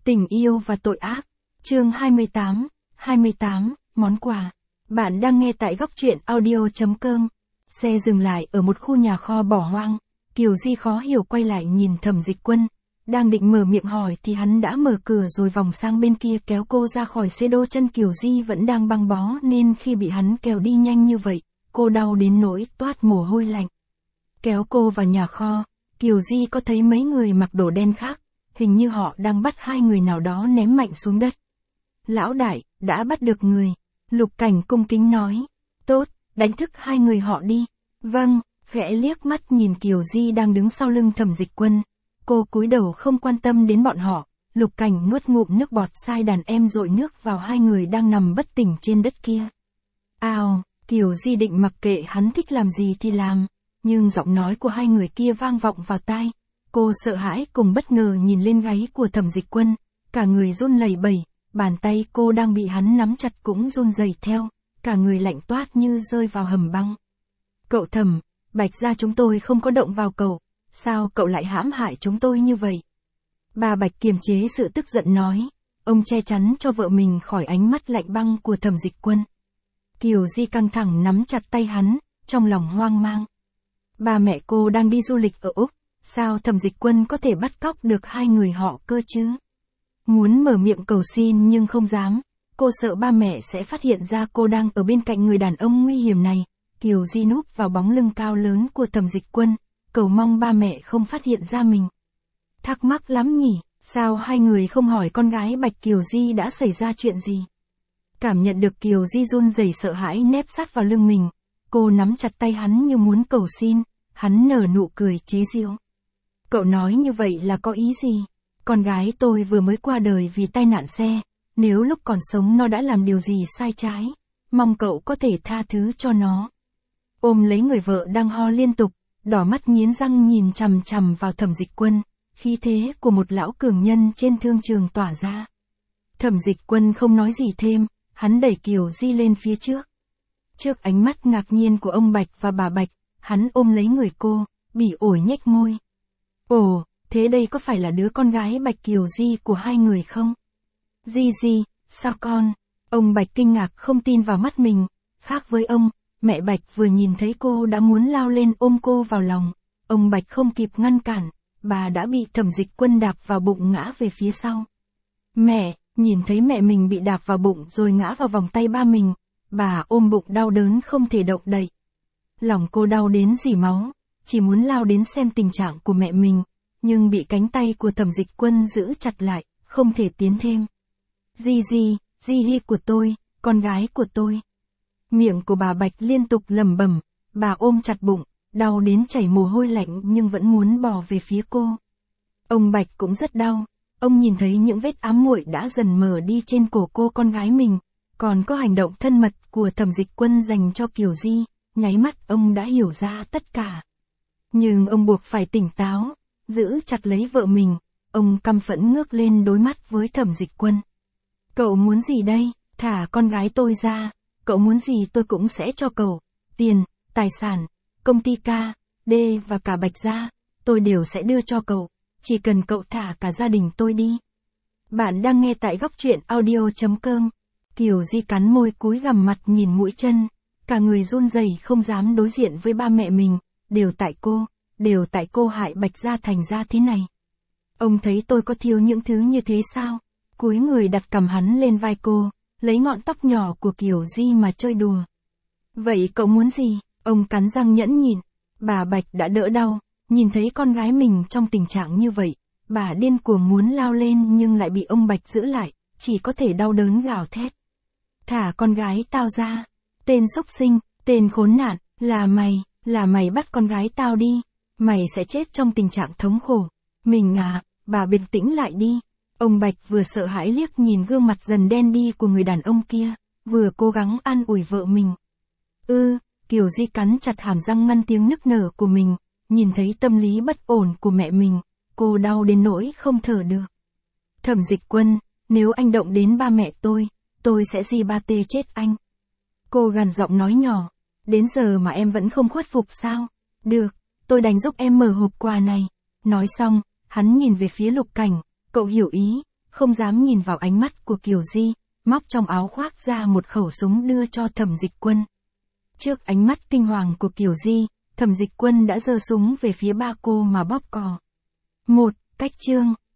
Tình yêu và tội ác. Chương 28, món quà. Bạn đang nghe tại góc truyện audio.com. Xe dừng lại ở một khu nhà kho bỏ hoang. Kiều Di khó hiểu quay lại nhìn Thẩm Dịch Quân. Đang định mở miệng hỏi thì hắn đã mở cửa rồi vòng sang bên kia kéo cô ra khỏi xe. Đôi chân Kiều Di vẫn đang băng bó nên khi bị hắn kéo đi nhanh như vậy, cô đau đến nỗi toát mồ hôi lạnh. Kéo cô vào nhà kho, Kiều Di có thấy mấy người mặc đồ đen khác. Hình như họ đang bắt hai người nào đó ném mạnh xuống đất. Lão đại, đã bắt được người. Lục Cảnh cung kính nói. Tốt, đánh thức hai người họ đi. Vâng, khẽ liếc mắt nhìn Kiều Di đang đứng sau lưng Thẩm Dịch Quân. Cô cúi đầu không quan tâm đến bọn họ. Lục Cảnh nuốt ngụm nước bọt sai đàn em dội nước vào hai người đang nằm bất tỉnh trên đất kia. Ào, Kiều Di định mặc kệ hắn thích làm gì thì làm. Nhưng giọng nói của hai người kia vang vọng vào tai. Cô sợ hãi cùng bất ngờ nhìn lên gáy của Thẩm Dịch Quân, cả người run lẩy bẩy, bàn tay cô đang bị hắn nắm chặt cũng run rẩy theo, cả người lạnh toát như rơi vào hầm băng. Cậu Thẩm, Bạch gia chúng tôi không có động vào cậu, sao cậu lại hãm hại chúng tôi như vậy? Bà Bạch kiềm chế sự tức giận nói, ông che chắn cho vợ mình khỏi ánh mắt lạnh băng của Thẩm Dịch Quân. Kiều Di căng thẳng nắm chặt tay hắn, trong lòng hoang mang. Ba mẹ cô đang đi du lịch ở Úc. Sao Thẩm Dịch Quân có thể bắt cóc được hai người họ cơ chứ? Muốn mở miệng cầu xin nhưng không dám. Cô sợ ba mẹ sẽ phát hiện ra cô đang ở bên cạnh người đàn ông nguy hiểm này. Kiều Di núp vào bóng lưng cao lớn của Thẩm Dịch Quân, cầu mong ba mẹ không phát hiện ra mình. Thắc mắc lắm nhỉ, sao hai người không hỏi con gái Bạch Kiều Di đã xảy ra chuyện gì? Cảm nhận được Kiều Di run rẩy sợ hãi nép sát vào lưng mình. Cô nắm chặt tay hắn như muốn cầu xin, hắn nở nụ cười chế giễu. Cậu nói như vậy là có ý gì? Con gái tôi vừa mới qua đời vì tai nạn xe, nếu lúc còn sống nó đã làm điều gì sai trái, mong cậu có thể tha thứ cho nó. Ôm lấy người vợ đang ho liên tục, đỏ mắt nghiến răng nhìn chằm chằm vào Thẩm Dịch Quân, khí thế của một lão cường nhân trên thương trường tỏa ra. Thẩm Dịch Quân không nói gì thêm, hắn đẩy Kiều Di lên phía trước. Trước ánh mắt ngạc nhiên của ông Bạch và bà Bạch, hắn ôm lấy người cô, bỉ ổi nhếch môi. Ồ, thế đây có phải là đứa con gái Bạch Kiều Di của hai người không? Di, sao con? Ông Bạch kinh ngạc không tin vào mắt mình. Khác với ông, mẹ Bạch vừa nhìn thấy cô đã muốn lao lên ôm cô vào lòng. Ông Bạch không kịp ngăn cản, bà đã bị Thẩm Dịch Quân đạp vào bụng ngã về phía sau. Mẹ, nhìn thấy mẹ mình bị đạp vào bụng rồi ngã vào vòng tay ba mình, bà ôm bụng đau đớn không thể động đậy. Lòng cô đau đến rỉ máu. Chỉ muốn lao đến xem tình trạng của mẹ mình, nhưng bị cánh tay của Thẩm Dịch Quân giữ chặt lại, không thể tiến thêm. Di hi của tôi, con gái của tôi. Miệng của bà Bạch liên tục lẩm bẩm, bà ôm chặt bụng, đau đến chảy mồ hôi lạnh nhưng vẫn muốn bò về phía cô. Ông Bạch cũng rất đau, ông nhìn thấy những vết ám muội đã dần mờ đi trên cổ cô con gái mình, còn có hành động thân mật của Thẩm Dịch Quân dành cho Kiều Di, nháy mắt ông đã hiểu ra tất cả. Nhưng ông buộc phải tỉnh táo, giữ chặt lấy vợ mình, ông căm phẫn ngước lên đối mắt với Thẩm Dịch Quân. Cậu muốn gì đây? Thả con gái tôi ra, cậu muốn gì tôi cũng sẽ cho cậu, tiền, tài sản, công ty KD và cả Bạch gia, tôi đều sẽ đưa cho cậu, chỉ cần cậu thả cả gia đình tôi đi. Bạn đang nghe tại góc truyện audio.com. Kiều Di cắn môi cúi gằm mặt nhìn mũi chân, cả người run rẩy không dám đối diện với ba mẹ mình. Đều tại cô hại Bạch gia thành ra thế này. Ông thấy tôi có thiếu những thứ như thế sao? Cúi người đặt cằm hắn lên vai cô, lấy ngọn tóc nhỏ của Kiều Di mà chơi đùa. Vậy cậu muốn gì? Ông cắn răng nhẫn nhịn. Bà Bạch đã đỡ đau, nhìn thấy con gái mình trong tình trạng như vậy, bà điên cuồng muốn lao lên nhưng lại bị ông Bạch giữ lại, chỉ có thể đau đớn gào thét. Thả con gái tao ra, tên xúc sinh, tên khốn nạn, là mày bắt con gái tao đi, mày sẽ chết trong tình trạng thống khổ. Mình à, bà bình tĩnh lại đi. Ông Bạch vừa sợ hãi liếc nhìn gương mặt dần đen đi của người đàn ông kia, vừa cố gắng an ủi vợ mình. Kiều Di cắn chặt hàm răng ngăn tiếng nức nở của mình, nhìn thấy tâm lý bất ổn của mẹ mình, cô đau đến nỗi không thở được. Thẩm Dịch Quân, nếu anh động đến ba mẹ tôi sẽ ba tê chết anh. Cô gằn giọng nói nhỏ. Đến giờ mà em vẫn không khuất phục sao? Được, tôi đành giúp em mở hộp quà này. Nói xong, hắn nhìn về phía Lục Cảnh, cậu hiểu ý, không dám nhìn vào ánh mắt của Kiều Di, móc trong áo khoác ra một khẩu súng đưa cho Thẩm Dịch Quân. Trước ánh mắt kinh hoàng của Kiều Di, Thẩm Dịch Quân đã giơ súng về phía ba cô mà bóp cò. Cách chương